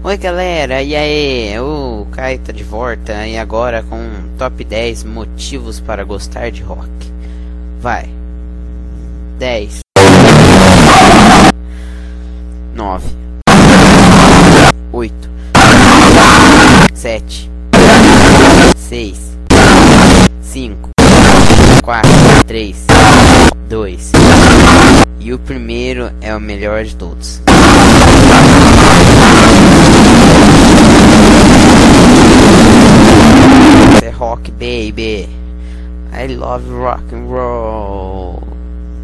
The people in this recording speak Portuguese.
Oi galera, e aí? O Caio tá de volta e agora com um top 10 motivos para gostar de rock. Vai. 10 9 8 7 6 5 4 3 2 e o primeiro é o melhor de todos. É rock, baby. I love rock and roll.